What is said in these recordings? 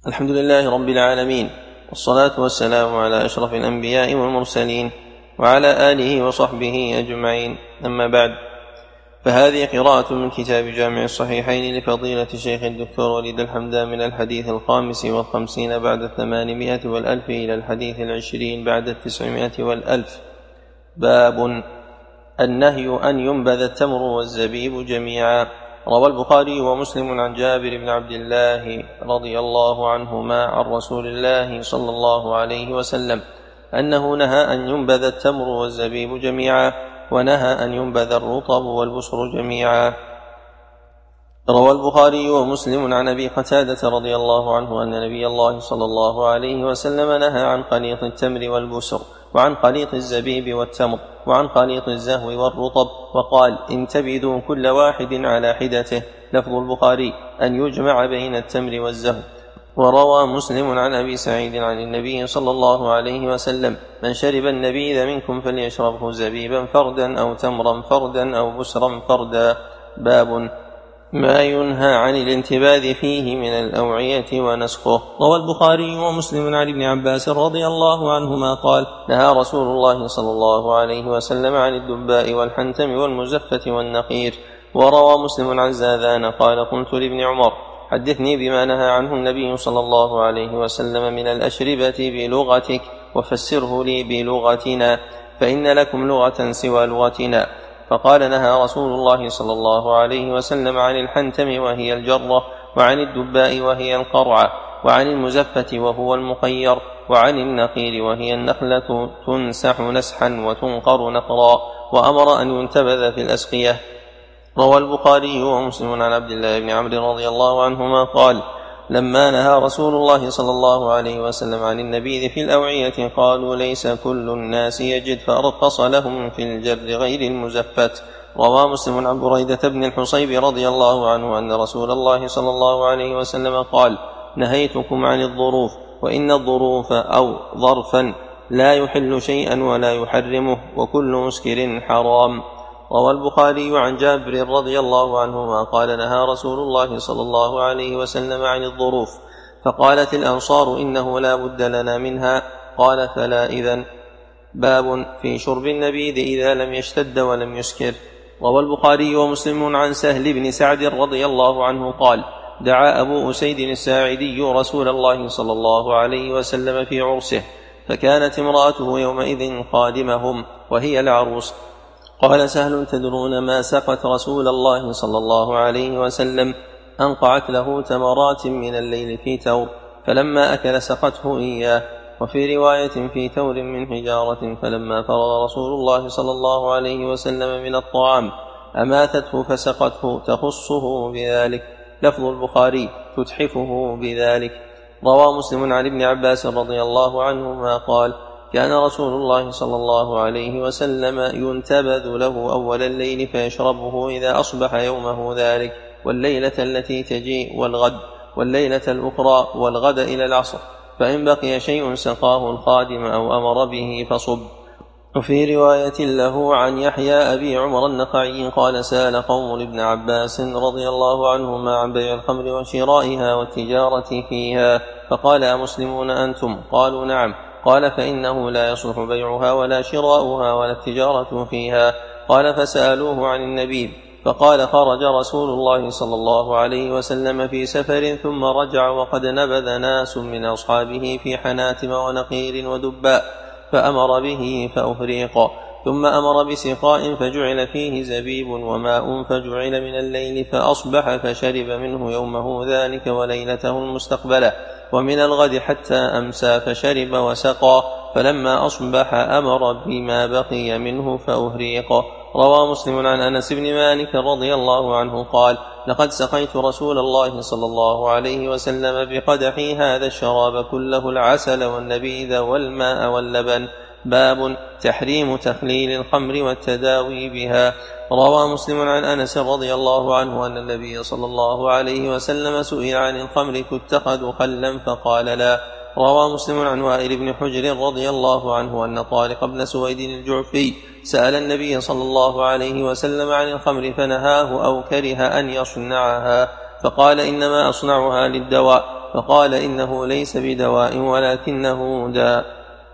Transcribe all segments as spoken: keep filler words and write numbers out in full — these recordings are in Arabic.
الحمد لله رب العالمين، والصلاة والسلام على أشرف الأنبياء والمرسلين وعلى آله وصحبه أجمعين. أما بعد، فهذه قراءة من كتاب جامع الصحيحين لفضيلة الشيخ الدكتور وليد الحمدان من الحديث الخامس والخمسين بعد الثمانمائة والألف إلى الحديث العشرين بعد التسعمائة والألف. باب النهي أن ينبذ التمر والزبيب جميعا. روى البخاري ومسلم عن جابر بن عبد الله رضي الله عنهما عن رسول الله صلى الله عليه وسلم أنه نهى أن ينبذ التمر والزبيب جميعا، ونهى أن ينبذ الرطب والبصر جميعا. روى البخاري ومسلم عن أبي قتادة رضي الله عنه أن نبي الله صلى الله عليه وسلم نهى عن خليط التمر والبسر، وعن خليط الزبيب والتمر، وعن خليط الزهو والرطب، وقال: انتبذوا كل واحد على حدته. لفظ البخاري أن يجمع بين التمر والزهو. وروى مسلم عن أبي سعيد عن النبي صلى الله عليه وسلم: من شرب النبيذ منكم فليشربه زبيبا فردا أو تمرا فردا أو بسرا فردا. باب ما ينهى عن الانتباذ فيه من الأوعية ونسخه. روى البخاري ومسلم عن ابن عباس رضي الله عنهما قال: نهى رسول الله صلى الله عليه وسلم عن الدباء والحنتم والمزفة والنقير. وروى مسلم عن زاذان قال: قلت لابن عمر: حدثني بما نهى عنه النبي صلى الله عليه وسلم من الأشربة بلغتك، وفسره لي بلغتنا، فإن لكم لغة سوى لغتنا. فقال: نهى رسول الله صلى الله عليه وسلم عن الحنتم وهي الجرة، وعن الدباء وهي القرعة، وعن المزفة وهو المخير، وعن النقير وهي النخلة تنسح نسحا وتنقر نقرا، وأمر أن ينتبذ في الأسقية. روى البخاري ومسلم عن عبد الله بن عمرو رضي الله عنهما قال: لما نهى رسول الله صلى الله عليه وسلم عن النبيذ في الأوعية قالوا: ليس كل الناس يجد، فأرخص لهم في الجر غير المزفت. روى مسلم عن بريدة بن الحصيب رضي الله عنه أن رسول الله صلى الله عليه وسلم قال: نهيتكم عن الظروف، وإن الظروف أو ظرفا لا يحل شيئا ولا يحرمه، وكل مسكر حرام. روى البخاري عن جابر رضي الله عنهما قال: نهى رسول الله صلى الله عليه وسلم عن الظروف، فقالت الأنصار: إنه لا بد لنا منها. قال: فلا إذن. باب في شرب النبيذ إذا لم يشتد ولم يسكر. روى البخاري ومسلم عن سهل بن سعد رضي الله عنه قال: دعا أبو أسيد الساعدي رسول الله صلى الله عليه وسلم في عرسه، فكانت امرأته يومئذ خادمهم وهي العروس. قال سهل: تدرون ما سقت رسول الله صلى الله عليه وسلم؟ أنقعت له تمرات من الليل في تور، فلما أكل سقته إياه. وفي رواية: في تور من حجارة، فلما فرغ رسول الله صلى الله عليه وسلم من الطعام أماثته فسقته، تخصه بذلك. لفظ البخاري: تتحفه بذلك. روى مسلم عن ابن عباس رضي الله عنهما قال: كان رسول الله صلى الله عليه وسلم ينتبذ له أول الليل فيشربه إذا أصبح يومه ذلك، والليلة التي تجيء، والغد، والليلة الأخرى، والغد إلى العصر، فإن بقي شيء سقاه الخادم أو أمر به فصب. وفي رواية له عن يحيى أبي عمر النخعي قال: سأل قوم ابن عباس رضي الله عنهما عن بيع الخمر وشرائها والتجارة فيها، فقال: أمسلمون أنتم؟ قالوا: نعم. قال: فإنه لا يصلح بيعها ولا شراؤها ولا التجارة فيها. قال: فسألوه عن النبيذ، فقال: خرج رسول الله صلى الله عليه وسلم في سفر ثم رجع وقد نبذ ناس من أصحابه في حناتم ونقير ودباء، فأمر به فأهريق، ثم أمر بسقاء فجعل فيه زبيب وماء، فجعل من الليل فأصبح فشرب منه يومه ذلك وليلته المستقبلة، ومن الغد حتى أمسى فشرب وسقى، فلما أصبح أمر بما بقي منه فأهريق. روى مسلم عن أنس بن مالك رضي الله عنه قال: لقد سقيت رسول الله صلى الله عليه وسلم بقدحي هذا الشراب كله، العسل والنبيذ والماء واللبن. باب تحريم تخليل الخمر والتداوي بها. روى مسلم عن أنس رضي الله عنه أن النبي صلى الله عليه وسلم سئل عن الخمر تتخذ خلا فقال: لا. روى مسلم عن وائل بن حجر رضي الله عنه أن طارق بن سويد الجعفي سأل النبي صلى الله عليه وسلم عن الخمر فنهاه أو كره أن يصنعها، فقال: إنما أصنعها للدواء، فقال إنه ليس بدواء ولكنه داء.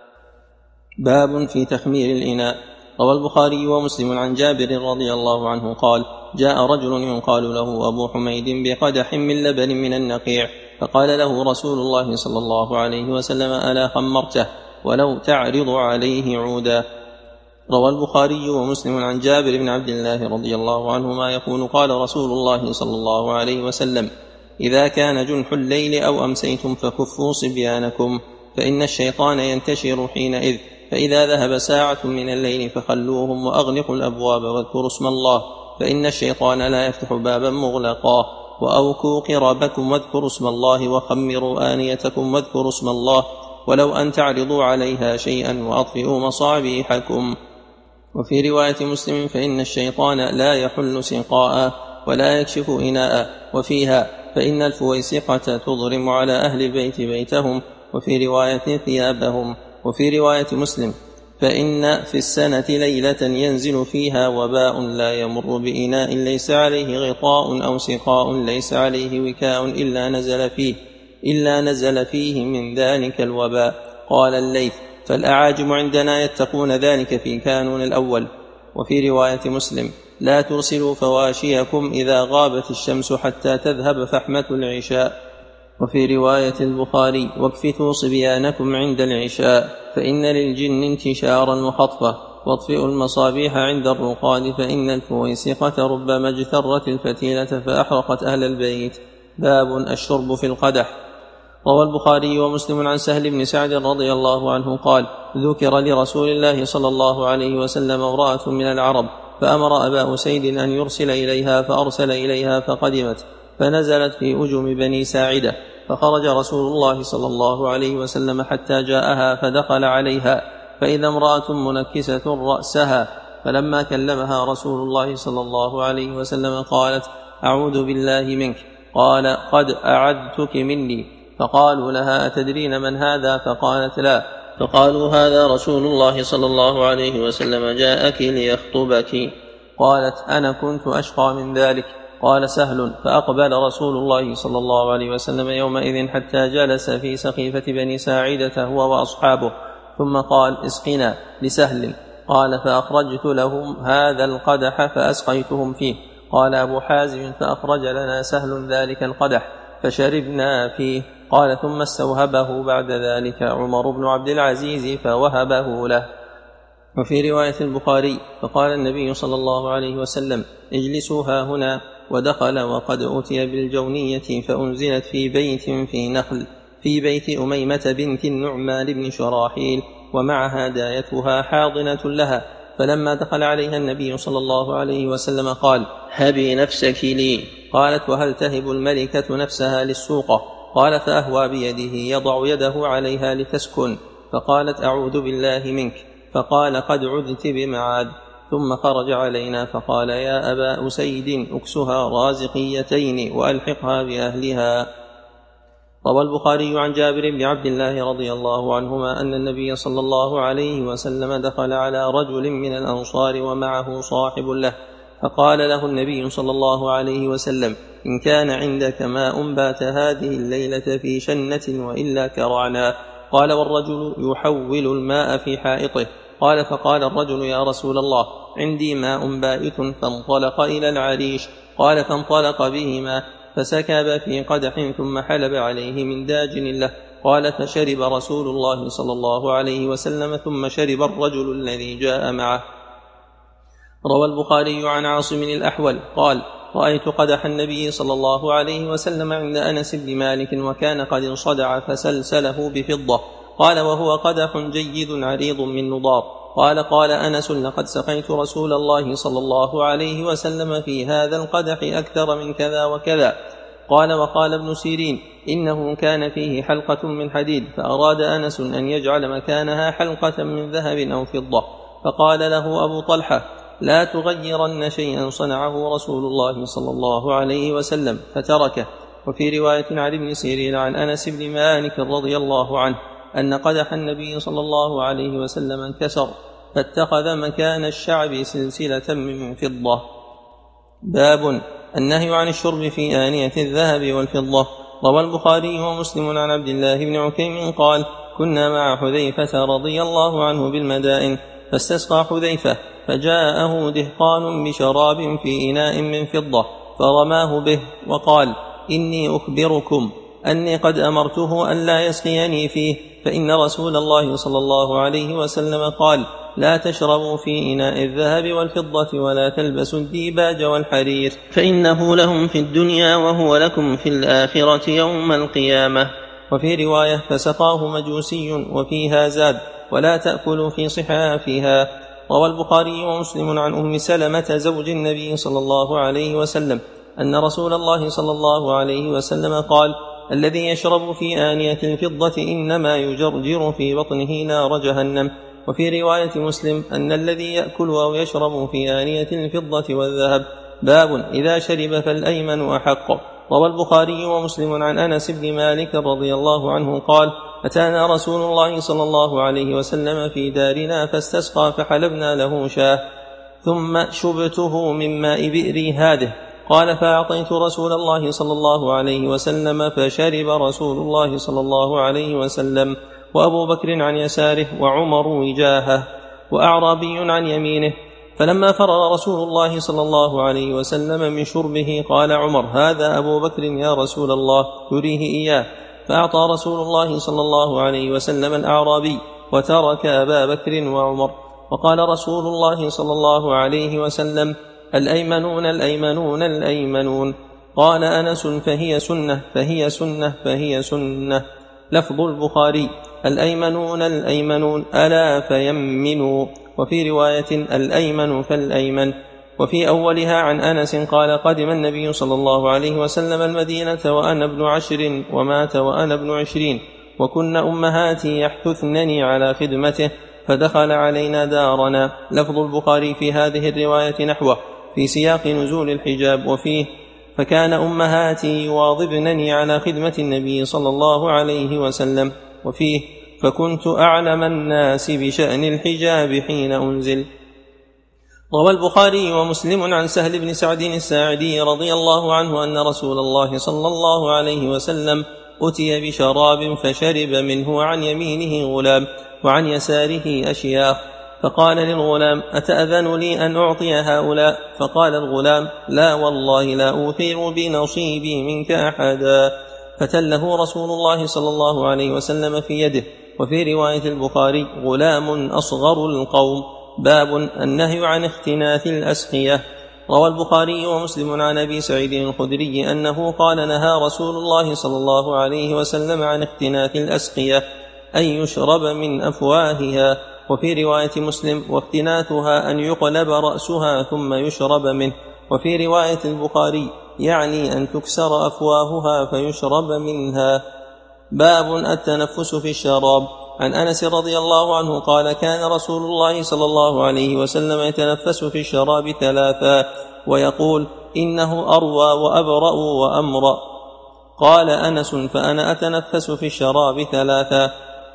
باب في تخمير الإناء. روى البخاري ومسلم عن جابر رضي الله عنه قال: جاء رجل يقال له أبو حميد بقدح من لبن من النقيع، فقال له رسول الله صلى الله عليه وسلم: ألا خمرته ولو تعرض عليه عودا. روى البخاري ومسلم عن جابر بن عبد الله رضي الله عنهما يقول: قال رسول الله صلى الله عليه وسلم: إذا كان جنح الليل أو أمسيتم فكفوا صبيانكم، فإن الشيطان ينتشر حينئذ، فإذا ذهب ساعة من الليل فخلوهم وأغلقوا الأبواب واذكروا اسم الله، فإن الشيطان لا يفتح بابا مغلقا، وأوكوا قربكم واذكروا اسم الله، وخمروا آنيتكم واذكروا اسم الله، ولو أن تعرضوا عليها شيئا، وأطفئوا مصابيحكم. وفي رواية مسلم: فإن الشيطان لا يحل سقاء ولا يكشف إناء، وفيها: فإن الفويسقة تضرم على أهل البيت بيتهم، وفي رواية ثيابهم. وفي رواية مسلم: فإن في السنة ليلة ينزل فيها وباء لا يمر بإناء ليس عليه غطاء أو سقاء ليس عليه وكاء إلا نزل فيه إلا نزل فيه من ذلك الوباء. قال الليث: فالأعاجم عندنا يتقون ذلك في كانون الأول. وفي رواية مسلم: لا ترسلوا فواشيكم إذا غابت الشمس حتى تذهب فحمة العشاء. وفي رواية البخاري: واكفتوا صبيانكم عند العشاء، فإن للجن انتشارا وخطفة، واطفئوا المصابيح عند الرقاد، فإن الفويسقة ربما اجترت الفتيلة فأحرقت أهل البيت. باب الشرب في القدح. روى البخاري ومسلم عن سهل بن سعد رضي الله عنه قال: ذكر لرسول الله صلى الله عليه وسلم امرأة من العرب، فأمر أبا أسيد أن يرسل إليها، فأرسل إليها فقدمت، فنزلت في أجم بني ساعدة، فخرج رسول الله صلى الله عليه وسلم حتى جاءها، فدخل عليها فإذا امرأة منكسة رأسها، فلما كلمها رسول الله صلى الله عليه وسلم قالت: أعوذ بالله منك. قال: قد أعدتك مني. فقالوا لها: أتدرين من هذا؟ فقالت: لا. فقالوا: هذا رسول الله صلى الله عليه وسلم جاءك ليخطبك. قالت: أنا كنت أشقى من ذلك. قال سهل: فأقبل رسول الله صلى الله عليه وسلم يومئذ حتى جلس في سقيفة بني ساعدة هو وأصحابه، ثم قال: اسقنا لسهل. قال: فأخرجت لهم هذا القدح فأسقيتهم فيه. قال أبو حازم: فأخرج لنا سهل ذلك القدح فشربنا فيه. قال: ثم استوهبه بعد ذلك عمر بن عبد العزيز فوهبه له. وفي رواية البخاري: فقال النبي صلى الله عليه وسلم: اجلسوا ها هنا. ودخل وقد أتي بالجونية فأنزلت في بيت في نخل في بيت أميمة بنت النعمان بن شراحيل، ومعها دايتها حاضنة لها. فلما دخل عليها النبي صلى الله عليه وسلم قال: هبي نفسك لي. قالت: وهل تهب الملكة نفسها للسوقة؟ قال: فأهوى بيده يضع يده عليها لتسكن. فقالت: أعوذ بالله منك. فقال: قد عذت بمعاد. ثم خرج علينا فقال: يا أبا أسيد أكسها رازقيتين وألحقها بأهلها. روى البخاري عن جابر بن عبد الله رضي الله عنهما أن النبي صلى الله عليه وسلم دخل على رجل من الأنصار ومعه صاحب له، فقال له النبي صلى الله عليه وسلم: إن كان عندك ماء بات هذه الليلة في شنة وإلا كرعنا. قال: والرجل يحول الماء في حائطه. قال: فقال الرجل: يا رسول الله، عندي ماء بائت. فانطلق إلى العريش. قال: فانطلق بهما فسكب في قدح ثم حلب عليه من داج له. قال: فشرب رسول الله صلى الله عليه وسلم ثم شرب الرجل الذي جاء معه. روى البخاري عن عاصم الأحول قال: رأيت قدح النبي صلى الله عليه وسلم عند أنس بن مالك، وكان قد انصدع فسلسله بفضة. قال: وهو قدح جيد عريض من نضار. قال: قال أنس: لقد سقيت رسول الله صلى الله عليه وسلم في هذا القدح أكثر من كذا وكذا. قال: وقال ابن سيرين: إنه كان فيه حلقة من حديد، فأراد أنس أن يجعل مكانها حلقة من ذهب أو فضة. فقال له أبو طلحة: لا تغيرن شيئا صنعه رسول الله صلى الله عليه وسلم، فتركه. وفي رواية عن ابن سيرين عن أنس بن مالك رضي الله عنه أن قدح النبي صلى الله عليه وسلم انكسر، فاتخذ مكان الشعب سلسلة من فضة. باب النهي عن الشرب في آنية الذهب والفضة. روى البخاري ومسلم عن عبد الله بن عكيم قال: كنا مع حذيفة رضي الله عنه بالمدائن، فاستسقى حذيفة، فجاءه دهقان بشراب في إناء من فضة فرماه به وقال: إني أخبركم أني قد أمرته أن لا يسقيني فيه، فإن رسول الله صلى الله عليه وسلم قال: لا تشربوا في إناء الذهب والفضة، ولا تلبسوا الديباج والحرير، فإنه لهم في الدنيا وهو لكم في الآخرة يوم القيامة. وفي رواية: فسقاه مجوسي، وفيها زاد: ولا تأكلوا في صحافها. روى البخاري ومسلم عن أم سلمة زوج النبي صلى الله عليه وسلم أن رسول الله صلى الله عليه وسلم قال: الذي يشرب في آنية الفضة إنما يجرجر في بطنه نار جهنم. وفي رواية مسلم أن الذي يأكل أو يشرب في آنية الفضة والذهب. باب إذا شرب فالأيمن أحق. روى البخاري ومسلم عن أنس بن مالك رضي الله عنه قال: أتانا رسول الله صلى الله عليه وسلم في دارنا فاستسقى، فحلبنا له شاه، ثم شبته من ماء بئري هذه. قال: فأعطيت رسول الله صلى الله عليه وسلم، فشرب رسول الله صلى الله عليه وسلم، وأبو بكر عن يساره، وعمر وجاهه، وأعرابي عن يمينه. فلما فرغ رسول الله صلى الله عليه وسلم من شربه قال عمر: هذا أبو بكر يا رسول الله، يريه إياه. فأعطى رسول الله صلى الله عليه وسلم الأعرابي، وترك أبا بكر وعمر. وقال رسول الله صلى الله عليه وسلم: الأيمنون الأيمنون الأيمنون. قال أنس: فهي سنة فهي سنة فهي سنة. لفظ البخاري: الأيمنون الأيمنون ألا فيمنوا. وفي رواية: الأيمن فالأيمن. وفي أولها عن أنس قال: قدم النبي صلى الله عليه وسلم المدينة وأنا ابن عشر، ومات وأنا ابن عشرين، وكن أمهاتي يحثثنني على خدمته، فدخل علينا دارنا. لفظ البخاري في هذه الرواية نحوه في سياق نزول الحجاب، وفيه: فكان أمهاتي يواظبنني على خدمة النبي صلى الله عليه وسلم. وفيه: فكنت أعلم الناس بشأن الحجاب حين أنزل. روى البخاري ومسلم عن سهل بن سعد الساعدي رضي الله عنه أن رسول الله صلى الله عليه وسلم أتي بشراب فشرب منه، عن يمينه غلام وعن يساره أشياخ، فقال للغلام: أتأذن لي أن أعطي هؤلاء؟ فقال الغلام: لا والله لا أوثر بنصيبي منك أحدا. فتله رسول الله صلى الله عليه وسلم في يده. وفي رواية البخاري: غلام أصغر القوم. باب النهي عن اختناث الأسقية. روى البخاري ومسلم عن أبي سعيد الخدري أنه قال: نهى رسول الله صلى الله عليه وسلم عن اختناث الأسقية، أن يشرب من أفواهها. وفي رواية مسلم: واختناثها أن يقلب رأسها ثم يشرب منه. وفي رواية البخاري: يعني أن تكسر أفواهها فيشرب منها. باب التنفس في الشراب. عن أنس رضي الله عنه قال: كان رسول الله صلى الله عليه وسلم يتنفس في الشراب ثلاثا، ويقول: إنه أروى وأبرأ وأمرأ. قال أنس: فأنا أتنفس في الشراب ثلاثا.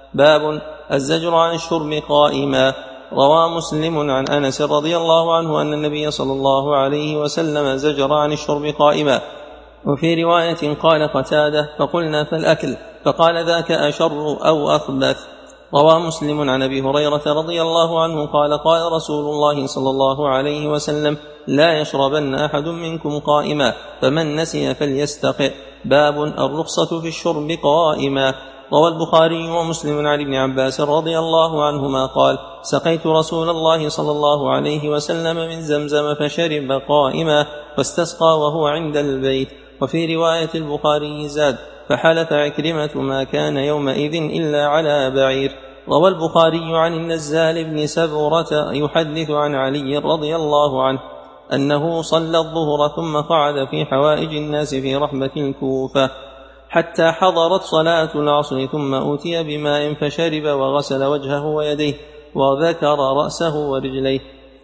باب الزجر عن الشرب قائما. روى مسلم عن أنس رضي الله عنه أن النبي صلى الله عليه وسلم زجر عن الشرب قائما. وفي رواية قال قتادة: فقلنا: فالأكل؟ فقال: ذاك أشر أو أخبث. روى مسلم عن أبي هريرة رضي الله عنه قال: قال رسول الله صلى الله عليه وسلم: لا يشربن أحد منكم قائما، فمن نسي فليستقئ. باب الرخصة في الشرب قائما. روى البخاري ومسلم عن ابن عباس رضي الله عنهما قال: سقيت رسول الله صلى الله عليه وسلم من زمزم فشرب قائما، فاستسقى وهو عند البيت. وفي رواية البخاري زاد: فحلف عكرمة ما كان يومئذ إلا على بعير. روى البخاري عن النزال بن سبرة يحدث عن علي رضي الله عنه أنه صلى الظهر ثم قعد في حوائج الناس في رحبة الكوفة حتى حضرت صلاة العصر، ثم أوتي بماء فشرب وغسل وجهه ويديه وذكر رأسه ورجليه،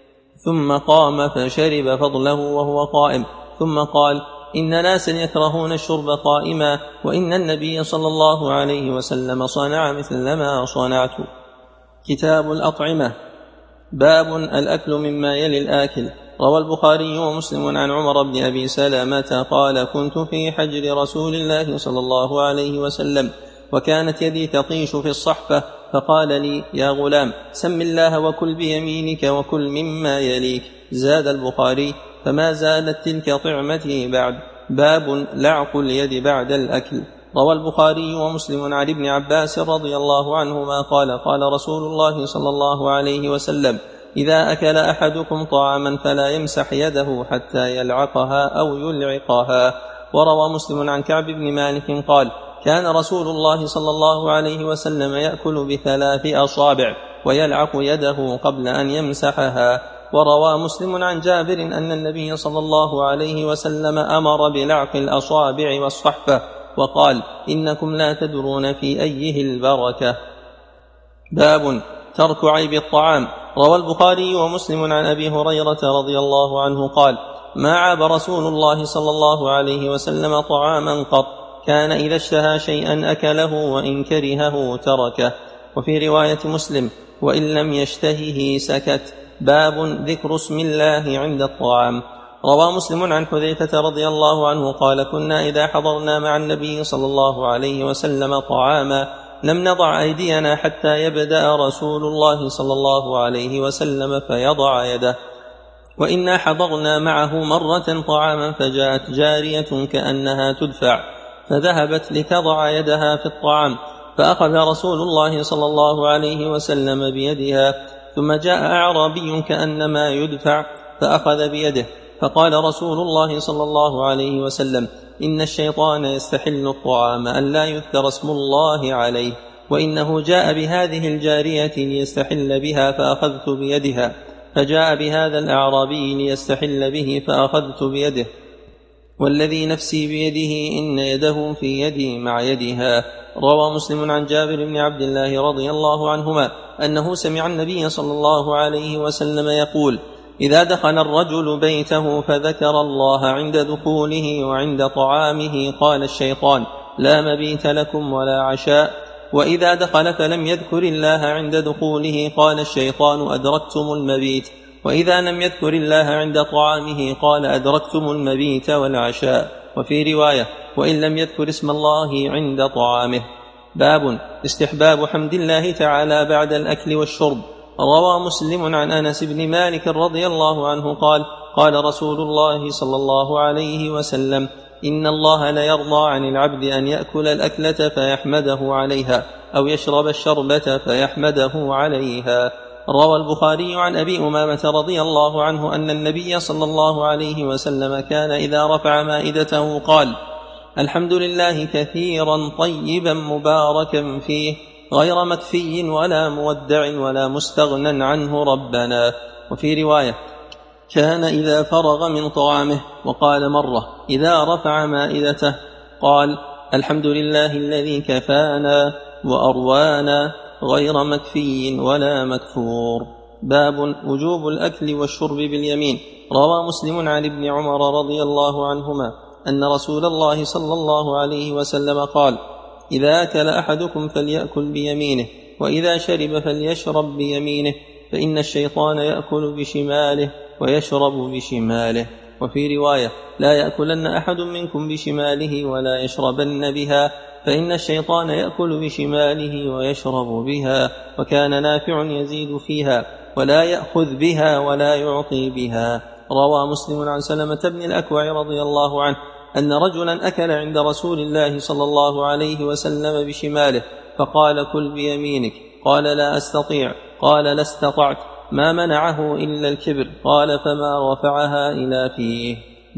ثم قام فشرب فضله وهو قائم، ثم قال: إن ناسا يكرهون الشرب قائما، وإن النبي صلى الله عليه وسلم صنع مثل ما صنعت. كتاب الأطعمة. باب الأكل مما يلي الآكل. روى البخاري ومسلم عن عمر بن أبي سلمة قال كنت في حجر رسول الله صلى الله عليه وسلم وكانت يدي تطيش في الصحفة فقال لي يا غلام سم الله وكل بيمينك وكل مما يليك. زاد البخاري فما زالت تلك طعمتي بعد. باب لعق اليد بعد الأكل. روى البخاري ومسلم عن ابن عباس رضي الله عنهما قال قال رسول الله صلى الله عليه وسلم إذا أكل أحدكم طعاما فلا يمسح يده حتى يلعقها أو يلعقها. وروى مسلم عن كعب بن مالك قال كان رسول الله صلى الله عليه وسلم يأكل بثلاث أصابع ويلعق يده قبل أن يمسحها. وروى مسلم عن جابر أن النبي صلى الله عليه وسلم أمر بلعق الأصابع والصحفة وقال إنكم لا تدرون في أيه البركة. باب ترك عيب الطعام. روى البخاري ومسلم عن أبي هريرة رضي الله عنه قال ما عاب رسول الله صلى الله عليه وسلم طعاما قط كان إذا اشتهى شيئا أكله وإن كرهه تركه. وفي رواية مسلم وإن لم يشتهه سكت. باب ذكر اسم الله عند الطعام. روى مسلم عن حذيفة رضي الله عنه قال كنا إذا حضرنا مع النبي صلى الله عليه وسلم طعاما لم نضع أيدينا حتى يبدأ رسول الله صلى الله عليه وسلم فيضع يده. وإنا حضرنا معه مرة طعاما فجاءت جارية كأنها تدفع فذهبت لتضع يدها في الطعام فأخذ رسول الله صلى الله عليه وسلم بيدها ثم جاء أعرابي كأنما يدفع فأخذ بيده فقال رسول الله صلى الله عليه وسلم إن الشيطان يستحل الطعام أن لا يذكر اسم الله عليه وإنه جاء بهذه الجارية ليستحل بها فأخذت بيدها فجاء بهذا الأعرابي ليستحل به فأخذت بيده والذي نفسي بيده إن يده في يدي مع يدها. روى مسلم عن جابر بن عبد الله رضي الله عنهما أنه سمع النبي صلى الله عليه وسلم يقول إذا دخل الرجل بيته فذكر الله عند دخوله وعند طعامه قال الشيطان لا مبيت لكم ولا عشاء. وإذا دخل فلم يذكر الله عند دخوله قال الشيطان أدركتم المبيت. وإذا لم يذكر الله عند طعامه قال أدركتم المبيت والعشاء. وفي رواية وإن لم يذكر اسم الله عند طعامه. باب استحباب حمد الله تعالى بعد الأكل والشرب. روى مسلم عن أنس بن مالك رضي الله عنه قال قال رسول الله صلى الله عليه وسلم إن الله ليرضى عن العبد أن يأكل الأكلة فيحمده عليها أو يشرب الشربة فيحمده عليها. روى البخاري عن أبي أمامة رضي الله عنه أن النبي صلى الله عليه وسلم كان إذا رفع مائدته قال الحمد لله كثيرا طيبا مباركا فيه غير مكفي ولا مودع ولا مستغنى عنه ربنا. وفي رواية كان إذا فرغ من طعامه وقال مرة إذا رفع مائدته قال الحمد لله الذي كفانا وأروانا غير مكفي ولا مكفور. باب وجوب الأكل والشرب باليمين. روى مسلم عن ابن عمر رضي الله عنهما أن رسول الله صلى الله عليه وسلم قال إذا أكل أحدكم فليأكل بيمينه وإذا شرب فليشرب بيمينه فإن الشيطان يأكل بشماله ويشرب بشماله. وفي رواية لا يأكلن أحد منكم بشماله ولا يشربن بها فإن الشيطان يأكل بشماله ويشرب بها. وكان نافع يزيد فيها ولا يأخذ بها ولا يعطي بها. روى مسلم عن سلمة بن الأكوع رضي الله عنه أن رجلا أكل عند رسول الله صلى الله عليه وسلم بشماله فقال كل بيمينك قال لا أستطيع قال لا استطعت ما منعه إلا الكبر قال فما رفعها إلى فيه.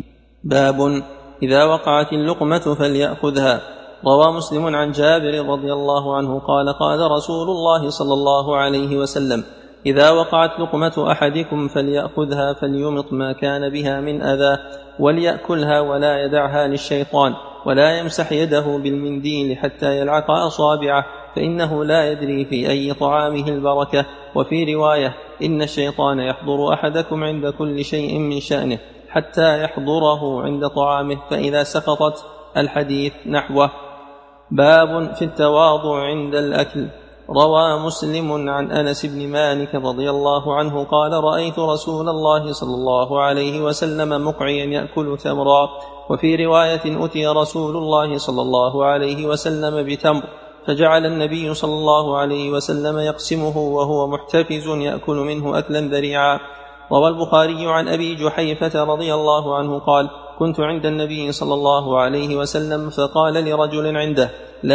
باب إذا وقعت اللقمة فليأخذها. روى مسلم عن جابر رضي الله عنه قال قال رسول الله صلى الله عليه وسلم إذا وقعت لقمة أحدكم فليأخذها فليمط ما كان بها من أذى وليأكلها ولا يدعها للشيطان ولا يمسح يده بالمنديل حتى يلعق أصابعه فإنه لا يدري في أي طعامه البركة. وفي رواية إن الشيطان يحضر أحدكم عند كل شيء من شأنه حتى يحضره عند طعامه فإذا سقطت. الحديث نحوه. باب في التواضع عند الأكل. روى مسلم عن أنس بن مالك رضي الله عنه قال رأيت رسول الله صلى الله عليه وسلم مقعيا يأكل تمرا. وفي رواية أتي رسول الله صلى الله عليه وسلم بتمر فجعل النبي صلى الله عليه وسلم يقسمه وهو محتفز يأكل منه أكلا ذريعا. روى البخاري عن أبي جحيفة رضي الله عنه قال كنت عند النبي صلى الله عليه وسلم فقال لرجل عنده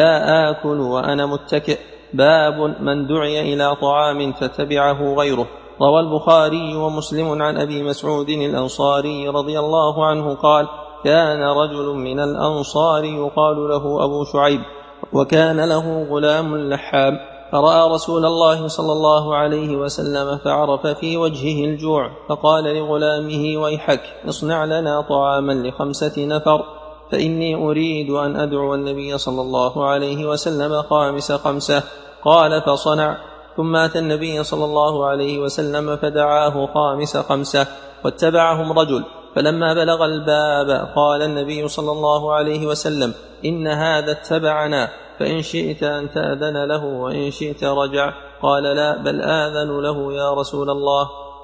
لا آكل وأنا متكئ، باب من دعي إلى طعام فتبعه غيره. روى البخاري ومسلم عن أبي مسعود الأنصاري رضي الله عنه قال كان رجل من الأنصار يقال له أبو شعيب وكان له غلام لحام، فرأى رسول الله صلى الله عليه وسلم فعرف في وجهه الجوع فقال لغلامه ويحك اصنع لنا طعاما لخمسة نفر فإني أريد أن أدعو النبي صلى الله عليه وسلم خامس خمسة. قال فصنع، ثم أتى النبي صلى الله عليه وسلم فدعاه خامس خمسة واتبعهم رجل، فلما بلغ الباب قال النبي صلى الله عليه وسلم إن هذا اتبعنا فإن شئت أن تأذن له وإن شئت رجع. قال لا بل آذن له يا رسول الله.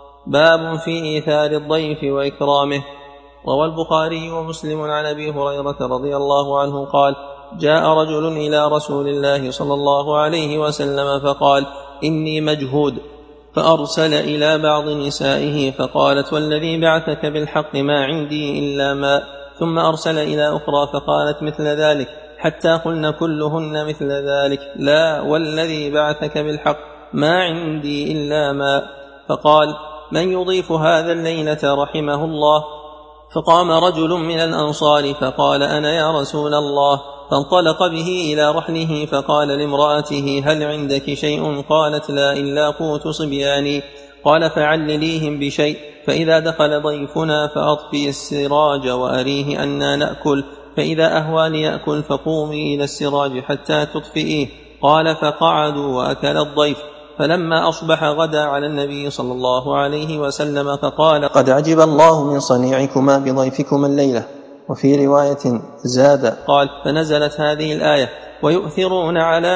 باب في إيثار الضيف وإكرامه. روى البخاري ومسلم عن أبي هريرة رضي الله عنه قال جاء رجل إلى رسول الله صلى الله عليه وسلم فقال إني مجهود، فأرسل إلى بعض نسائه فقالت والذي بعثك بالحق ما عندي إلا ماء، ثم أرسل إلى أخرى فقالت مثل ذلك حتى قلن كلهن مثل ذلك لا والذي بعثك بالحق ما عندي إلا ماء. فقال من يضيف هذا الليلة رحمه الله. فقام رجل من الأنصار فقال أنا يا رسول الله، فانطلق به إلى رحله فقال لامرأته هل عندك شيء؟ قالت لا إلا قوت صبياني. قال فعلليهم بشيء، فإذا دخل ضيفنا فأطفئ السراج وأريه أنا نأكل، فإذا أهوى ليأكل فقومي إلى السراج حتى تطفئيه. قال فقعدوا وأكل الضيف، فلما أصبح غدا على النبي صلى الله عليه وسلم فقال قد عجب الله من صنيعكما بضيفكما الليلة. وفي رواية زاد قال فنزلت هذه الآية ويؤثرون على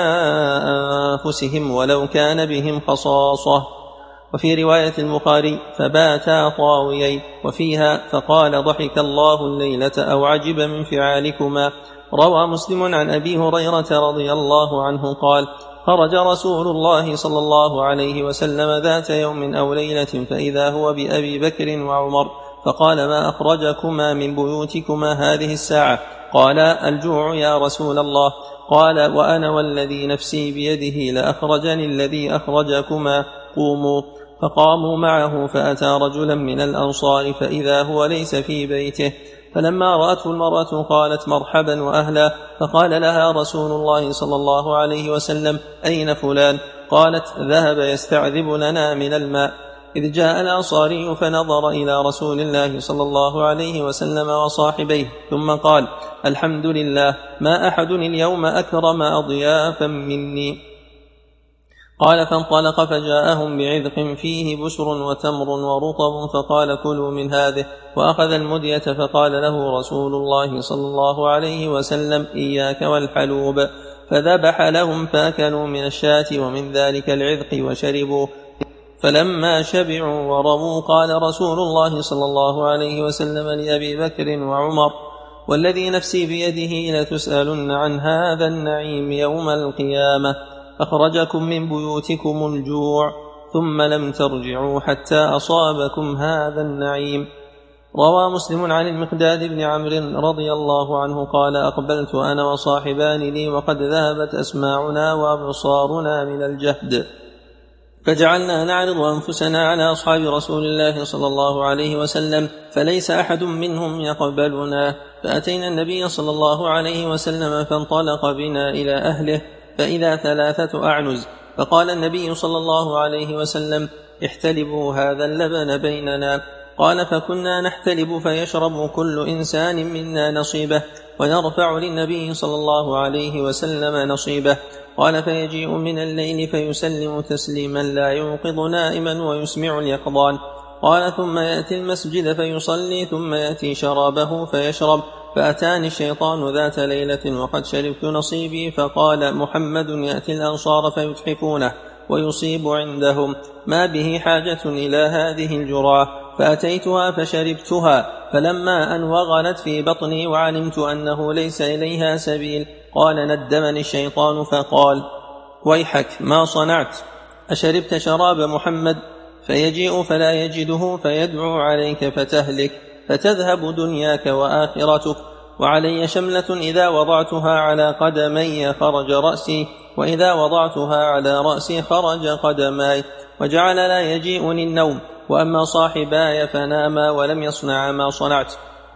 أنفسهم ولو كان بهم خصاصة. وفي رواية البخاري فباتا طاويين، وفيها فقال ضحك الله الليلة أو عجب من فعالكما. روى مسلم عن أبي هريرة رضي الله عنه قال خرج رسول الله صلى الله عليه وسلم ذات يوم أو ليلة فإذا هو بأبي بكر وعمر، فقال ما أخرجكما من بيوتكما هذه الساعة؟ قال الجوع يا رسول الله. قال وأنا والذي نفسي بيده لأخرجني الذي أخرجكما، قوموا. فقاموا معه فأتى رجلا من الأنصار فإذا هو ليس في بيته، فلما رأته المرأة قالت مرحبا وأهلا، فقال لها رسول الله صلى الله عليه وسلم أين فلان؟ قالت ذهب يستعذب لنا من الماء. إذ جاء الأنصاري فنظر إلى رسول الله صلى الله عليه وسلم وصاحبيه ثم قال الحمد لله ما أحد اليوم أكرم أضيافا مني. قال فانطلق فجاءهم بعذق فيه بسر وتمر ورطب فقال كلوا من هذه، وأخذ المدية فقال له رسول الله صلى الله عليه وسلم إياك والحلوب، فذبح لهم فأكلوا من الشاة ومن ذلك العذق وشربوا. فلما شبعوا ورموا قال رسول الله صلى الله عليه وسلم لأبي بكر وعمر والذي نفسي بيده لتسألن عن هذا النعيم يوم القيامة، أخرجكم من بيوتكم الجوع ثم لم ترجعوا حتى أصابكم هذا النعيم. روى مسلم عن المقداد بن عمرو رضي الله عنه قال أقبلت أنا وصاحبان لي وقد ذهبت أسماعنا وأبصارنا من الجهد، فجعلنا نعرض أنفسنا على أصحاب رسول الله صلى الله عليه وسلم فليس أحد منهم يقبلنا، فأتينا النبي صلى الله عليه وسلم فانطلق بنا إلى أهله فإذا ثلاثة أعنز، فقال النبي صلى الله عليه وسلم احتلبوا هذا اللبن بيننا. قال فكنا نحتلب فيشرب كل إنسان منا نصيبه ونرفع للنبي صلى الله عليه وسلم نصيبه. قال فيجيء من الليل فيسلم تسليما لا يوقظ نائما ويسمع اليقظان. قال ثم يأتي المسجد فيصلي ثم يأتي شرابه فيشرب. فأتاني الشيطان ذات ليلة وقد شربت نصيبي فقال محمد يأتي الأنصار فيتحفونه ويصيب عندهم، ما به حاجة إلى هذه الجرعة. فأتيتها فشربتها، فلما أن وغلت في بطني وعلمت أنه ليس إليها سبيل قال ندمني الشيطان فقال ويحك ما صنعت؟ أشربت شراب محمد؟ فيجيء فلا يجده فيدعو عليك فتهلك، فتذهب دنياك وآخرتك. وعلي شملة إذا وضعتها على قدمي خرج رأسي، وإذا وضعتها على رأسي خرج قدماي، وجعل لا يجيئني النوم، وأما صاحباي فناما ولم يصنع ما صنعت.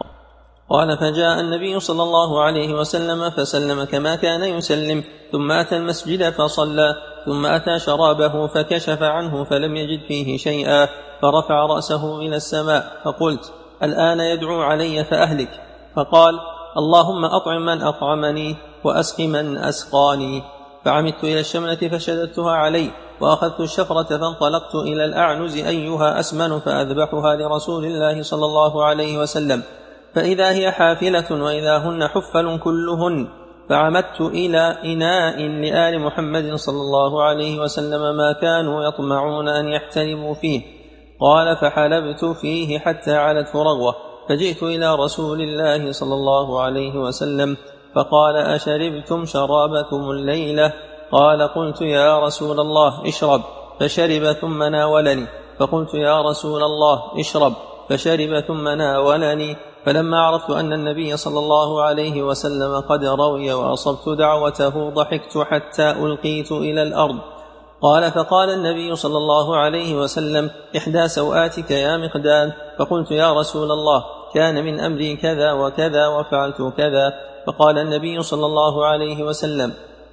قال فجاء النبي صلى الله عليه وسلم فسلم كما كان يسلم، ثم أتى المسجد فصلى، ثم أتى شرابه فكشف عنه فلم يجد فيه شيئا، فرفع رأسه إلى السماء، فقلت الآن يدعو علي فأهلك. فقال اللهم أطعم من أطعمني وأسق من أسقاني. فعمدت إلى الشملة فشددتها علي، وأخذت الشفرة فانطلقت إلى الأعنز أيها أسمن فأذبحها لرسول الله صلى الله عليه وسلم، فإذا هي حافلة وإذا هن حفل كلهن. فعمدت إلى إناء لآل محمد صلى الله عليه وسلم ما كانوا يطمعون أن يحتلبوا فيه. قال فحلبت فيه حتى علته رغوة، فجئت إلى رسول الله صلى الله عليه وسلم فقال أشربتم شرابكم الليلة؟ قال قلت يا رسول الله اشرب، فشرب ثم ناولني، فقلت يا رسول الله اشرب، فشرب ثم ناولني. فلما عرفت أن النبي صلى الله عليه وسلم قد روي وأصبت دعوته ضحكت حتى ألقيت إلى الأرض. قال فقال النبي صلى الله عليه وسلم إحدى سوآتك يا مقداد. فقلت يا رسول الله كان من أمري كذا وكذا وفعلت كذا. فقال النبي صلى الله عليه وسلم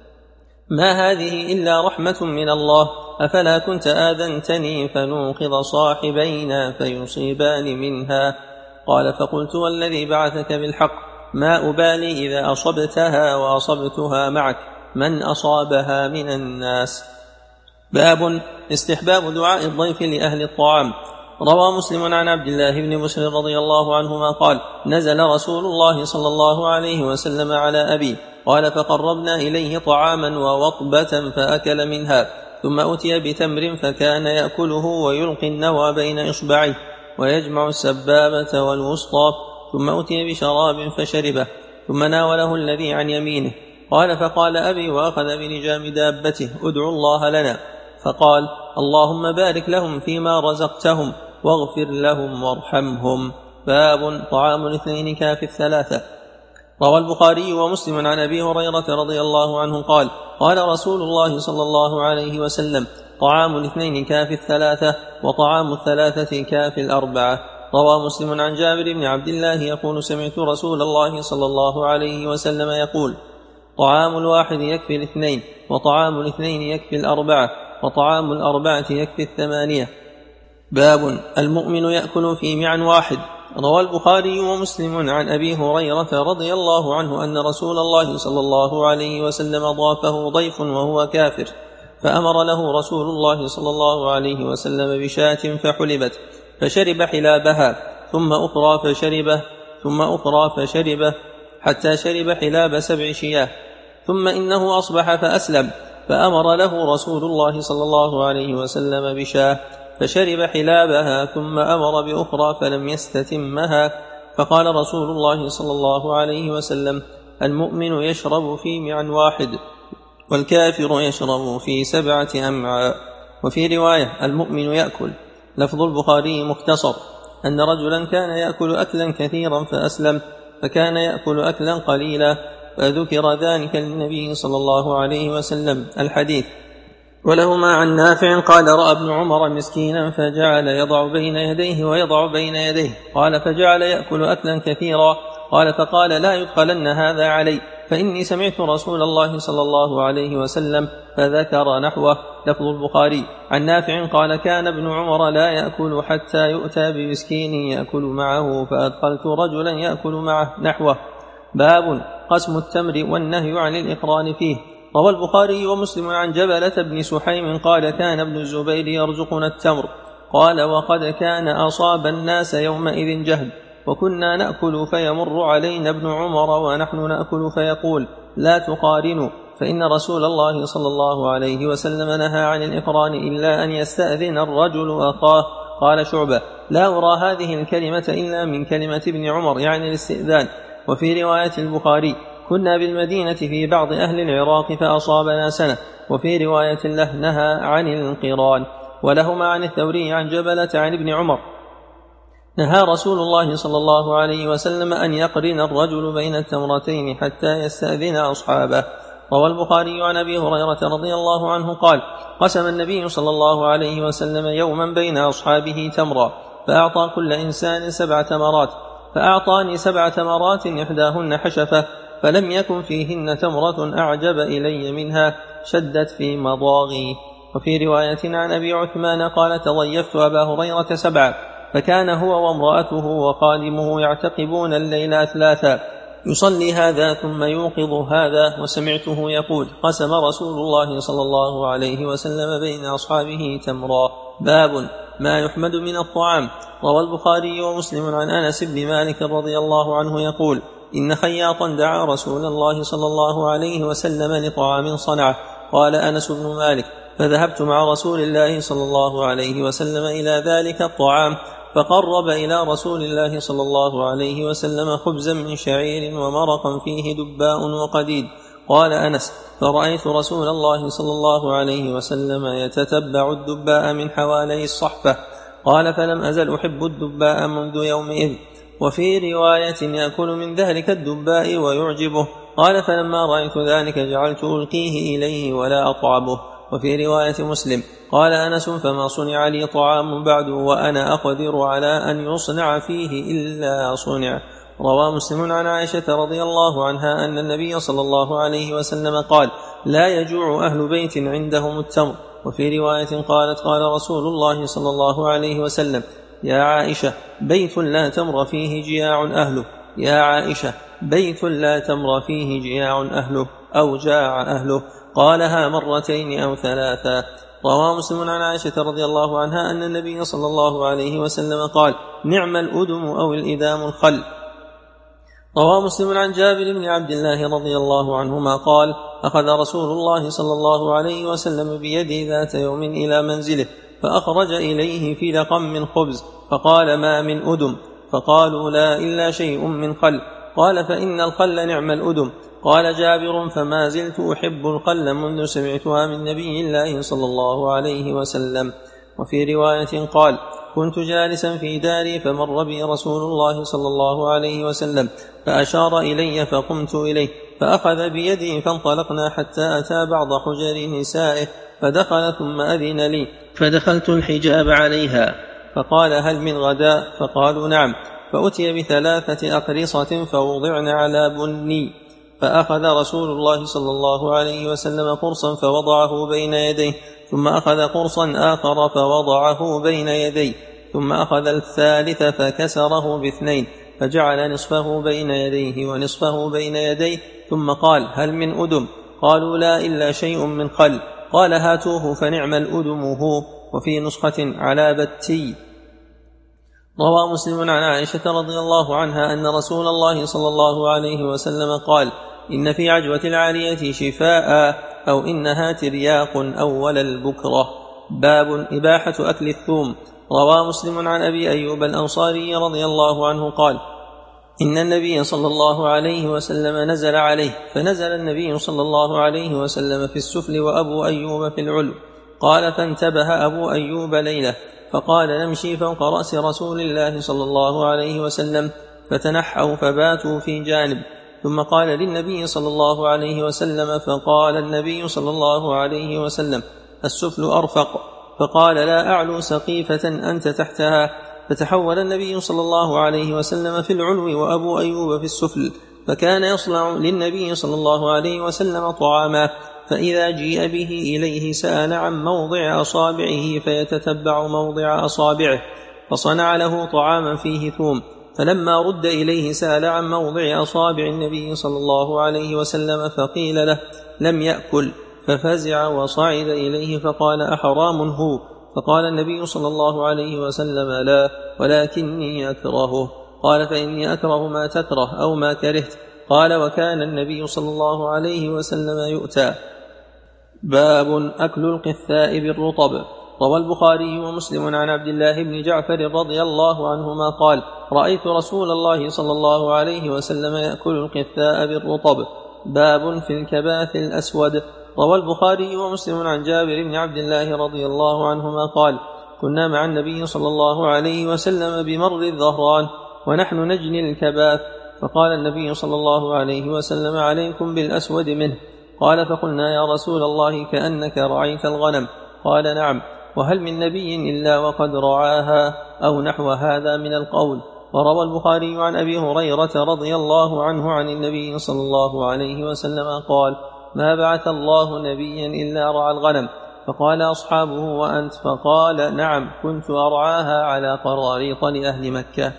ما هذه إلا رحمة من الله، أفلا كنت آذنتني فنوقظ صاحبينا فيصيبان منها؟ قال فقلت والذي بعثك بالحق ما أبالي إذا أصبتها وأصبتها معك، من أصابها من الناس. باب استحباب دعاء الضيف لأهل الطعام. روى مسلم عن عبد الله بن بشر رضي الله عنهما قال نزل رسول الله صلى الله عليه وسلم على أبي، قال فقربنا إليه طعاما ووطبة فأكل منها، ثم أتي بتمر فكان يأكله ويلقي النوى بين إصبعيه ويجمع السبابة والوسطى، ثم أتي بشراب فشربه، ثم ناوله الذي عن يمينه. قال فقال أبي وأخذ بلجام دابته ادعوا الله لنا، فقال اللهم بارك لهم فيما رزقتهم واغفر لهم وارحمهم. باب طعام الاثنين كافي الثلاثة. روى البخاري ومسلم عن أبي هريرة رضي الله عنه قال قال رسول الله صلى الله عليه وسلم طعام الاثنين كافي الثلاثة، وطعام الثلاثة كافي الأربعة. روى مسلم عن جابر بن عبد الله يقول سمعت رسول الله صلى الله عليه وسلم يقول طعام الواحد يكفي الاثنين، وطعام الاثنين يكفي الأربعة، وطعام الأربعة يكفي الثمانية. باب المؤمن يأكل في معن واحد. روى البخاري ومسلم عن أبي هريرة رضي الله عنه أن رسول الله صلى الله عليه وسلم ضافه ضيف وهو كافر، فأمر له رسول الله صلى الله عليه وسلم بشاة فحلبت، فشرب حلابها، ثم أخرى فشربه، ثم أخرى فشربه، حتى شرب حلاب سبع شياه. ثم إنه أصبح فأسلم، فأمر له رسول الله صلى الله عليه وسلم بشاه، فشرب حلابها، ثم أمر بأخرى فلم يستتمها. فقال رسول الله صلى الله عليه وسلم المؤمن يشرب في معن واحد، والكافر يشرب في سبعة أمعاء. وفي رواية المؤمن يأكل. لفظ البخاري مختصر أن رجلا كان يأكل أكلا كثيرا فأسلم، فكان يأكل أكلا قليلا، فذكر ذلك للنبي صلى الله عليه وسلم الحديث. ولهما عن نافع قال رأى ابن عمر مسكينا فجعل يضع بين يديه ويضع بين يديه، قال فجعل يأكل أكلا كثيرا، قال فقال لا يدخلن هذا علي، فإني سمعت رسول الله صلى الله عليه وسلم، فذكر نحوه. لفظ البخاري عن نافع قال كان ابن عمر لا يأكل حتى يؤتى بمسكين يأكل معه، فأدخلت رجلا يأكل معه نحوه. باب قسم التمر والنهي عن الإقران فيه. روى البخاري ومسلم عن جبلة بن سحيم قال كان ابن الزبير يرزقنا التمر، قال وقد كان أصاب الناس يومئذ جهد، وكنا نأكل فيمر علينا ابن عمر ونحن نأكل فيقول لا تقارنوا، فإن رسول الله صلى الله عليه وسلم نهى عن الإقران إلا أن يستأذن الرجل أخاه. قال شعبة: لا أرى هذه الكلمة إلا من كلمة ابن عمر، يعني الاستئذان. وفي رواية البخاري: كنا بالمدينة في بعض أهل العراق فأصابنا سنة. وفي رواية له: نهى عن القران. ولهما عن الثوري عن جبلة عن ابن عمر: نهى رسول الله صلى الله عليه وسلم أن يقرن الرجل بين التمرتين حتى يستأذن أصحابه. روى البخاري عن أبي هريرة رضي الله عنه قال: قسم النبي صلى الله عليه وسلم يوما بين أصحابه تمرا، فأعطى كل إنسان سبع تمرات، فأعطاني سبع تمرات إحداهن حشفة، فلم يكن فيهن تمرة أعجب إلي منها، شدت في مضاغي. وفي رواية عن أبي عثمان قال: تضيفت أبا هريرة سبعا، فكان هو وامرأته وخادمه يعتقبون الليل أثلاثا، يصلي هذا ثم يوقظ هذا، وسمعته يقول: قسم رسول الله صلى الله عليه وسلم بين أصحابه تمرا. باب ما يحمد من الطعام. روى البخاري ومسلم عن أنس بن مالك رضي الله عنه يقول: إن خياطا دعا رسول الله صلى الله عليه وسلم لطعام صنعه. قال أنس بن مالك: فذهبت مع رسول الله صلى الله عليه وسلم إلى ذلك الطعام، فقرب إلى رسول الله صلى الله عليه وسلم خبزا من شعير ومرقا فيه دباء وقديد. قال أنس: فرأيت رسول الله صلى الله عليه وسلم يتتبع الدباء من حوالي الصحفة. قال: فلم أزل أحب الدباء منذ يومئذ. وفي رواية: يأكل من ذلك الدباء ويعجبه. قال: فلما رأيت ذلك جعلت ألقيه إليه ولا أطعبه. وفي رواية مسلم: قال أنس: فما صنع لي طعام بعد وأنا أقدر على أن يصنع فيه إلا صنع. روى مسلم عن عائشة رضي الله عنها أن النبي صلى الله عليه وسلم قال: لا يجوع أهل بيت عندهم التمر. وفي رواية قالت: قال رسول الله صلى الله عليه وسلم: يا عائشة، بيت لا تمر فيه جياع أهله. يا عائشة، بيت لا تمر فيه جياع أهله أو جاع أهله. قالها مرتين أو ثلاثا. روى مسلم عن عائشة رضي الله عنها أن النبي صلى الله عليه وسلم قال: نعم الأدم أو الإدام الخل. روى مسلم عن جابر بن عبد الله رضي الله عنهما قال: أخذ رسول الله صلى الله عليه وسلم بيدي ذات يوم إلى منزله، فأخرج إليه فلقا من خبز، فقال: ما من أدم؟ فقالوا: لا إلا شيء من خل. قال: فإن الخل نعم الأدم. قال جابر: فما زلت أحب الخل منذ سمعتها من نبي الله صلى الله عليه وسلم. وفي رواية قال: كنت جالسا في داري فمر بي رسول الله صلى الله عليه وسلم فأشار إلي فقمت إليه، فأخذ بيدي فانطلقنا حتى أتى بعض حجر نسائه فدخل ثم أذن لي، فدخلت الحجاب عليها، فقال: هل من غداء؟ فقالوا: نعم. فأتي بثلاثة أقرصة فوضعن على بني، فأخذ رسول الله صلى الله عليه وسلم قرصا فوضعه بين يديه، ثم أخذ قرصا آخر فوضعه بين يديه، ثم أخذ الثالث فكسره باثنين، فجعل نصفه بين يديه ونصفه بين يديه، ثم قال: هل من أدم؟ قالوا: لا إلا شيء من خل. قال: هاتوه فنعم الأدم هو. وفي نسخة: على بتي. روى مسلم عن عائشة رضي الله عنها أن رسول الله صلى الله عليه وسلم قال: إن في عجوة العالية شفاء، أو إنها ترياق أول البكرة. باب إباحة أكل الثوم. روى مسلم عن أبي أيوب الأنصاري رضي الله عنه قال: إن النبي صلى الله عليه وسلم نزل عليه، فنزل النبي صلى الله عليه وسلم في السفل وأبو أيوب في العلو. قال: فانتبه أبو أيوب ليلة، فقال: نمشي فوق رأس رسول الله صلى الله عليه وسلم، فتنحوا فباتوا في جانب، ثم قال للنبي صلى الله عليه وسلم، فقال النبي صلى الله عليه وسلم: السفل أرفق. فقال: لا أعلو سقيفة أنت تحتها. فتحول النبي صلى الله عليه وسلم في العلو وأبو أيوب في السفل، فكان يصنع للنبي صلى الله عليه وسلم طعاما، فإذا جيء به إليه سأل عن موضع أصابعه فيتتبع موضع أصابعه، فصنع له طعاما فيه ثوم، فلما رد إليه سأل عن موضع أصابع النبي صلى الله عليه وسلم، فقيل له: لم يأكل، ففزع وصعد إليه فقال: أحرام هو؟ فقال النبي صلى الله عليه وسلم: لا، ولكني أكرهه. قال فإني أكره ما تكره أو ما كرهت. قال وكان النبي صلى الله عليه وسلم يؤتى. باب أكل القثاء بالرطب. روى البخاري ومسلم عن عبد الله بن جعفر رضي الله عنهما قال رأيت رسول الله صلى الله عليه وسلم يأكل القثاء بالرطب. باب في الكباث الأسود. روى البخاري ومسلم عن جابر بن عبد الله رضي الله عنهما قال كنا مع النبي صلى الله عليه وسلم بمر الظهران ونحن نجني الكباث، فقال النبي صلى الله عليه وسلم عليكم بالأسود منه. قال فقلنا يا رسول الله كأنك رعيت الغنم. قال نعم، وهل من نبي إلا وقد رعاها أو نحو هذا من القول. وروى البخاري عن أبي هريرة رضي الله عنه عن النبي صلى الله عليه وسلم قال ما بعث الله نبيا إلا رعى الغنم. فقال أصحابه وأنت؟ فقال نعم، كنت أرعاها على قراريط لأهل مكة.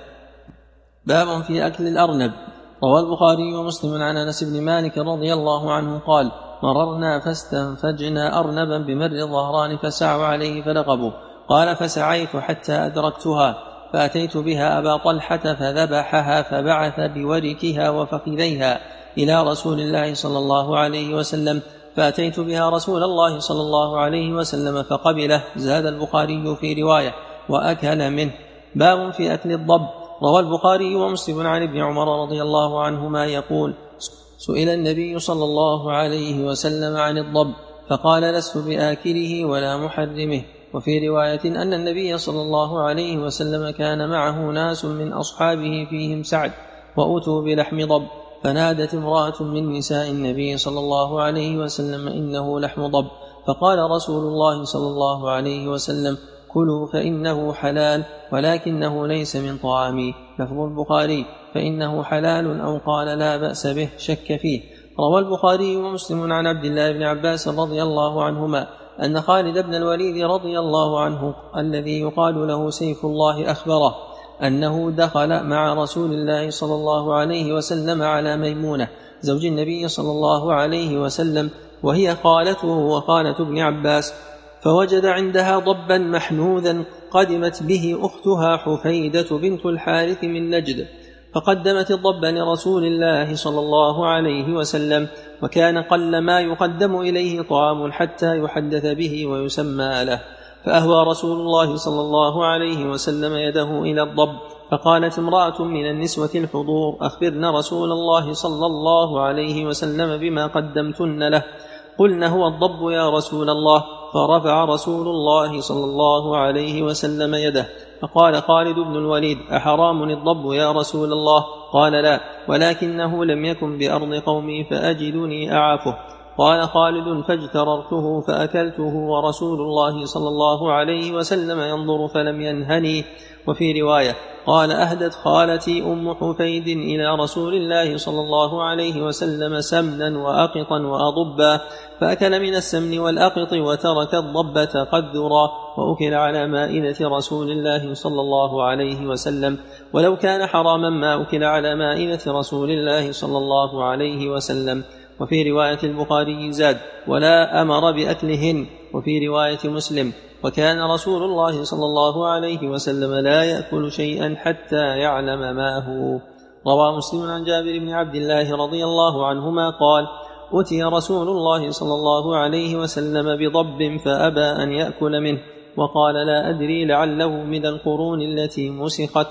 باب في أكل الأرنب. روى البخاري ومسلم عن أنس بن مالك رضي الله عنه قال مررنا فاستنفجنا أرنبا بمر الظهران فسعوا عليه فلقبوا. قال فسعيت حتى أدركتها فأتيت بها أبا طلحة فذبحها فبعث بوركها وفخذيها إلى رسول الله صلى الله عليه وسلم، فأتيت بها رسول الله صلى الله عليه وسلم فقبله. زاد البخاري في رواية وأكل منه. باب في أكل الضب. روى البخاري ومسلم عن ابن عمر رضي الله عنهما يقول سئل النبي صلى الله عليه وسلم عن الضب فقال لست بآكله ولا محرمه. وفي رواية أن النبي صلى الله عليه وسلم كان معه ناس من أصحابه فيهم سعد وأتوا بلحم ضب، فنادت امرأة من نساء النبي صلى الله عليه وسلم إنه لحم ضب، فقال رسول الله صلى الله عليه وسلم كلوا فإنه حلال ولكنه ليس من طعامي. لفظ البخاري فإنه حلال أو قال لا بأس به، شك فيه. روى البخاري ومسلم عن عبد الله بن عباس رضي الله عنهما أن خالد بن الوليد رضي الله عنه الذي يقال له سيف الله أخبره أنه دخل مع رسول الله صلى الله عليه وسلم على ميمونة زوج النبي صلى الله عليه وسلم وهي خالته وخالة ابن عباس، فوجد عندها ضبا محنوذا قدمت به أختها حفيدة بنت الحارث من نجد، فقدمت الضب لرسول الله صلى الله عليه وسلم، وكان قل ما يقدم إليه طعام حتى يحدث به ويسمى له، فأهوى رسول الله صلى الله عليه وسلم يده إلى الضب، فقالت امرأة من النسوة الحضور أخبرن رسول الله صلى الله عليه وسلم بما قدمتن له. قلن هو الضب يا رسول الله، فرفع رسول الله صلى الله عليه وسلم يده، فقال خالد بن الوليد أحرام الضب يا رسول الله؟ قال لا، ولكنه لم يكن بأرض قومي فأجدني أعافه. قال خالد فاجتررته فأكلته ورسول الله صلى الله عليه وسلم ينظر فلم ينهني. وفي رواية قال أهدت خالتي أم حفيد إلى رسول الله صلى الله عليه وسلم سمنا وأقطا وأضبا، فأكل من السمن والأقط وترك الضبة قدرا، وأكل على مائدة رسول الله صلى الله عليه وسلم، ولو كان حراما ما أكل على مائدة رسول الله صلى الله عليه وسلم. وفي رواية البخاري زاد ولا أمر بأكلهن. وفي رواية مسلم وكان رسول الله صلى الله عليه وسلم لا يأكل شيئا حتى يعلم ما هو. روى مسلم عن جابر بن عبد الله رضي الله عنهما قال أتي رسول الله صلى الله عليه وسلم بضب فأبى أن يأكل منه، وقال لا أدري لعله من القرون التي مسخت.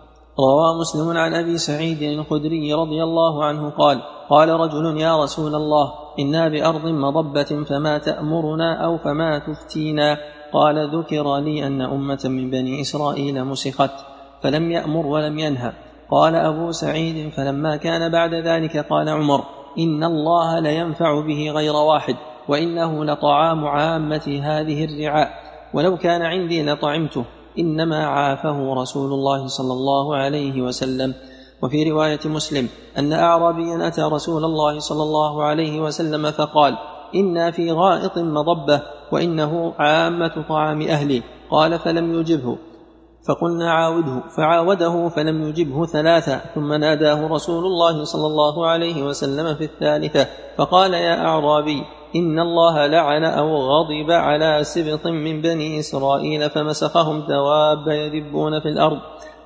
روى مسلم عن أبي سعيد الخدري رضي الله عنه قال قال رجل يا رسول الله إنا بأرض مضبة فما تأمرنا أو فما تفتينا؟ قال ذكر لي أن أمة من بني إسرائيل مسخت، فلم يأمر ولم ينهى. قال أبو سعيد فلما كان بعد ذلك قال عمر إن الله لينفع به غير واحد، وإنه لطعام عامة هذه الرعاء، ولو كان عندي لطعمته، إنما عافه رسول الله صلى الله عليه وسلم. وفي رواية مسلم أن أعرابيا أتى رسول الله صلى الله عليه وسلم فقال إنا في غائط مضبة وإنه عامة طعام أهلي. قال فلم يجبه، فقلنا عاوده، فعاوده فلم يجبه ثلاثة، ثم ناداه رسول الله صلى الله عليه وسلم في الثالثة فقال يا أعرابي إن الله لعن أو غضب على سبط من بني إسرائيل فمسخهم دواب يدبون في الأرض،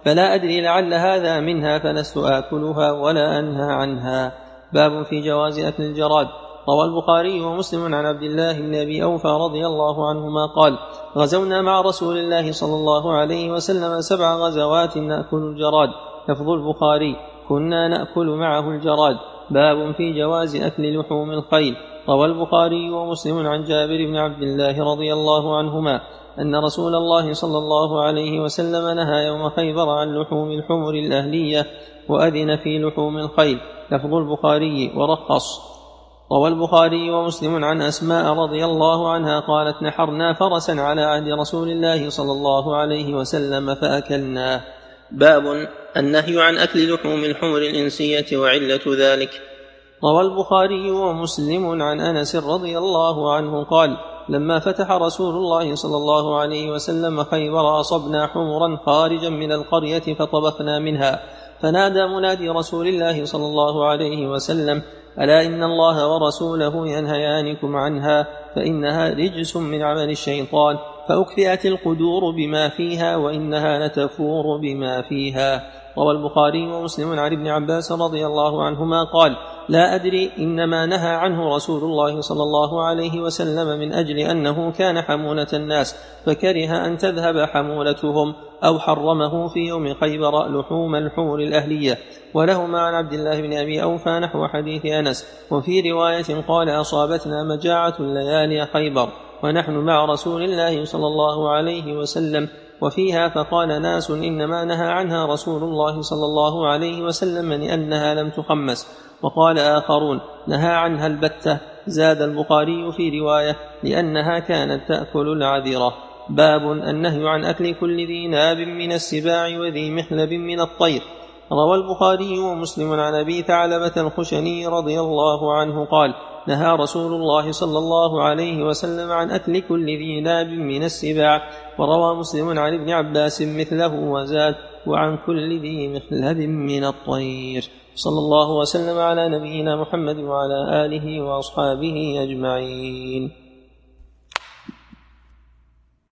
فلا أدري لعل هذا منها فلست آكلها ولا أنهى عنها. باب في جواز أكل الجراد. روى البخاري ومسلم عن عبد الله بن أبي أوفى رضي الله عنهما قال: غزونا مع رسول الله صلى الله عليه وسلم سبع غزوات نأكل الجراد. لفظ البخاري: كنا نأكل معه الجراد. باب في جواز أكل لحوم الخيل. روى البخاري ومسلم عن جابر بن عبد الله رضي الله عنهما أن رسول الله صلى الله عليه وسلم نهى يوم خيبر عن لحوم الحمر الأهلية وأذن في لحوم الخيل. لفظ البخاري: ورخص. روى البخاري ومسلم عن أسماء رضي الله عنها قالت: نحرنا فرسا على عهد رسول الله صلى الله عليه وسلم فأكلناه. باب النهي عن أكل لحوم الحمر الإنسية وعلة ذلك. روى البخاري ومسلم عن أنس رضي الله عنه قال: لما فتح رسول الله صلى الله عليه وسلم خيبر أصبنا حمرا خارجا من القرية فطبخنا منها، فنادى منادي رسول الله صلى الله عليه وسلم: ألا إن الله ورسوله ينهيانكم عنها فإنها رجس من عمل الشيطان، فأكفئت القدور بما فيها وإنها لتفور بما فيها. روى البخاري ومسلم عن ابن عباس رضي الله عنهما قال: لا أدري إنما نهى عنه رسول الله صلى الله عليه وسلم من أجل أنه كان حمولة الناس فكره أن تذهب حمولتهم، أو حرمه في يوم خيبر لحوم الحمر الأهلية. ولهما عن عبد الله بن أبي أوفى نحو حديث أنس. وفي رواية قال: أصابتنا مجاعة ليالي خيبر ونحن مع رسول الله صلى الله عليه وسلم. وفيها: فقال ناس: إنما نهى عنها رسول الله صلى الله عليه وسلم لأنها لم تخمس. وقال آخرون: نهى عنها البتة. زاد البخاري في رواية: لأنها كانت تأكل العذرة. باب النهي عن أكل كل ذي ناب من السباع وذي مخلب من الطير. روى البخاري ومسلم عن أبي ثعلبة الخشني رضي الله عنه قال: نهى رسول الله صلى الله عليه وسلم عن أكل كل ذي ناب من السباع. وروى مسلم عن ابن عباس مثله وزاد: وعن كل ذي مخلب من الطير. صلى الله وسلم على نبينا محمد وعلى آله وأصحابه أجمعين.